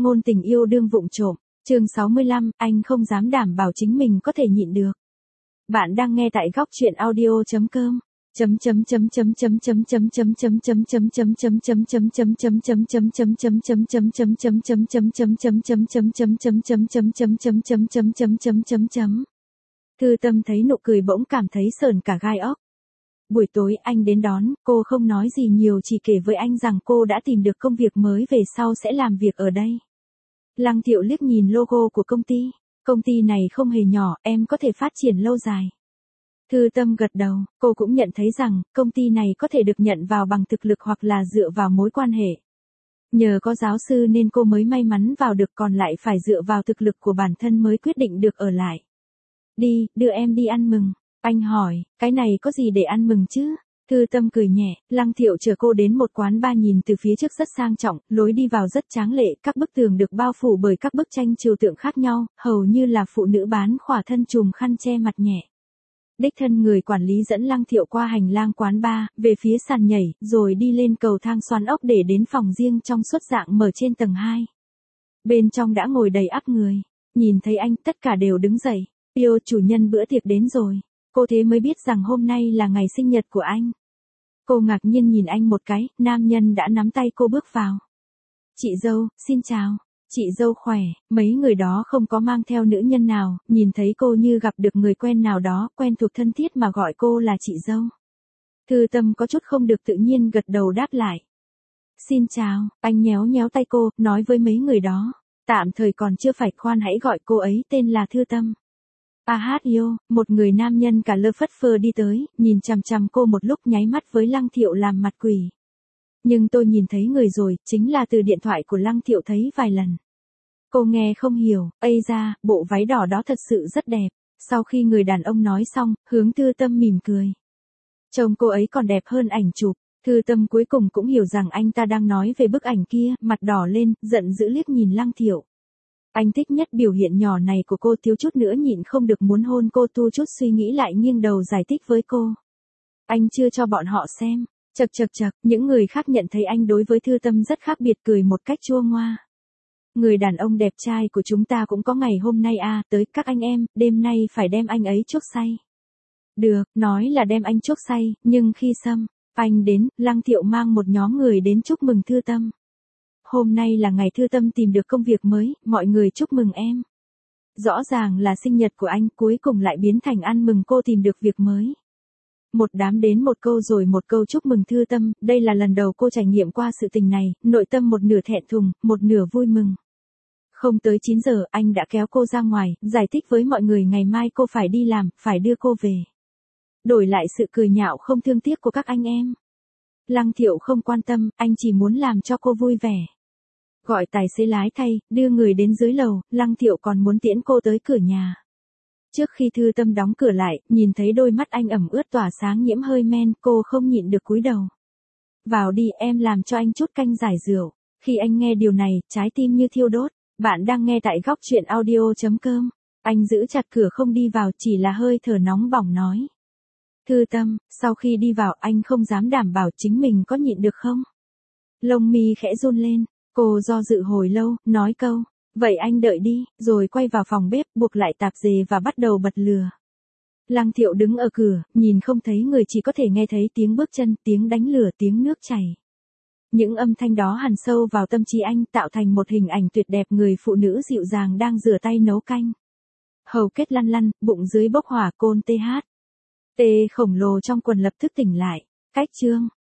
ngôn tình yêu đương vụng trộm. Chương 65, anh không dám đảm bảo chính mình có thể nhịn được. Bạn đang nghe tại góc truyện audio.com. Thư Tâm thấy nụ cười bỗng cảm thấy sởn cả gai óc. Buổi tối anh đến đón, cô không nói gì nhiều, chỉ kể với anh rằng cô đã tìm được công việc mới, về sau sẽ làm việc ở đây. Lăng Thiệu liếc nhìn logo của công ty này không hề nhỏ, em có thể phát triển lâu dài. Thư Tâm gật đầu, cô cũng nhận thấy rằng, công ty này có thể được nhận vào bằng thực lực hoặc là dựa vào mối quan hệ. Nhờ có giáo sư nên cô mới may mắn vào được, còn lại phải dựa vào thực lực của bản thân mới quyết định được ở lại. Đi, đưa em đi ăn mừng. Anh hỏi, cái này có gì để ăn mừng chứ? Thư Tâm cười nhẹ, Lăng Thiệu chở cô đến một quán bar nhìn từ phía trước rất sang trọng, lối đi vào rất tráng lệ, các bức tường được bao phủ bởi các bức tranh trừu tượng khác nhau, hầu như là phụ nữ bán khỏa thân trùm khăn che mặt nhẹ. Đích thân người quản lý dẫn Lăng Thiệu qua hành lang quán bar, về phía sàn nhảy, rồi đi lên cầu thang xoắn ốc để đến phòng riêng trong suốt dạng mở trên tầng 2. Bên trong đã ngồi đầy ắp người. Nhìn thấy anh, tất cả đều đứng dậy. Yêu, chủ nhân bữa tiệc đến rồi. Cô thế mới biết rằng hôm nay là ngày sinh nhật của anh. Cô ngạc nhiên nhìn anh một cái, nam nhân đã nắm tay cô bước vào. Chị dâu, xin chào. Chị dâu khỏe, mấy người đó không có mang theo nữ nhân nào, nhìn thấy cô như gặp được người quen nào đó, quen thuộc thân thiết mà gọi cô là chị dâu. Thư Tâm có chút không được tự nhiên gật đầu đáp lại. Xin chào, anh nhéo nhéo tay cô, nói với mấy người đó. Tạm thời còn chưa phải, khoan hãy gọi cô ấy tên là Thư Tâm. Yêu, một người nam nhân cả lơ phất phơ đi tới, nhìn chằm chằm cô một lúc, nháy mắt với Lăng Thiệu làm mặt quỷ. Nhưng tôi nhìn thấy người rồi, chính là từ điện thoại của Lăng Thiệu thấy vài lần. Cô nghe không hiểu, ây da, bộ váy đỏ đó thật sự rất đẹp. Sau khi người đàn ông nói xong, hướng Thư Tâm mỉm cười. Trông cô ấy còn đẹp hơn ảnh chụp. Thư Tâm cuối cùng cũng hiểu rằng anh ta đang nói về bức ảnh kia, mặt đỏ lên, giận dữ liếc nhìn Lăng Thiệu. Anh thích nhất biểu hiện nhỏ này của cô, thiếu chút nữa nhịn không được muốn hôn cô, tu chút suy nghĩ lại nghiêng đầu giải thích với cô. Anh chưa cho bọn họ xem. Chậc, những người khác nhận thấy anh đối với Thư Tâm rất khác biệt, cười một cách chua ngoa. Người đàn ông đẹp trai của chúng ta cũng có ngày hôm nay à, tới các anh em, đêm nay phải đem anh ấy chuốc say. Được, nói là đem anh chuốc say, nhưng khi anh đến, Lăng Thiệu mang một nhóm người đến chúc mừng Thư Tâm. Hôm nay là ngày Thư Tâm tìm được công việc mới, mọi người chúc mừng em. Rõ ràng là sinh nhật của anh, cuối cùng lại biến thành ăn mừng cô tìm được việc mới. Một đám đến một câu rồi một câu chúc mừng Thư Tâm, đây là lần đầu cô trải nghiệm qua sự tình này, nội tâm một nửa thẹn thùng, một nửa vui mừng. Không tới 9 giờ, anh đã kéo cô ra ngoài, giải thích với mọi người ngày mai cô phải đi làm, phải đưa cô về. Đổi lại sự cười nhạo không thương tiếc của các anh em. Lăng Thiệu không quan tâm, anh chỉ muốn làm cho cô vui vẻ. Gọi tài xế lái thay, đưa người đến dưới lầu, Lăng Thiệu còn muốn tiễn cô tới cửa nhà. Trước khi Thư Tâm đóng cửa lại, nhìn thấy đôi mắt anh ẩm ướt tỏa sáng nhiễm hơi men, cô không nhịn được cúi đầu. Vào đi, em làm cho anh chút canh giải rượu. Khi anh nghe điều này, trái tim như thiêu đốt. Bạn đang nghe tại góc truyện audio.com. Anh giữ chặt cửa không đi vào, chỉ là hơi thở nóng bỏng nói. Thư Tâm, sau khi đi vào anh không dám đảm bảo chính mình có nhịn được không? Lông mi khẽ run lên, cô do dự hồi lâu, nói câu. Vậy anh đợi đi, rồi quay vào phòng bếp, buộc lại tạp dề và bắt đầu bật lửa. Lăng Thiệu đứng ở cửa, nhìn không thấy người, chỉ có thể nghe thấy tiếng bước chân, tiếng đánh lửa, tiếng nước chảy. Những âm thanh đó hằn sâu vào tâm trí anh, tạo thành một hình ảnh tuyệt đẹp, người phụ nữ dịu dàng đang rửa tay nấu canh. Hầu kết lăn lăn, bụng dưới bốc hỏa, côn TH. Tê khổng lồ trong quần lập tức tỉnh lại. Cách chương.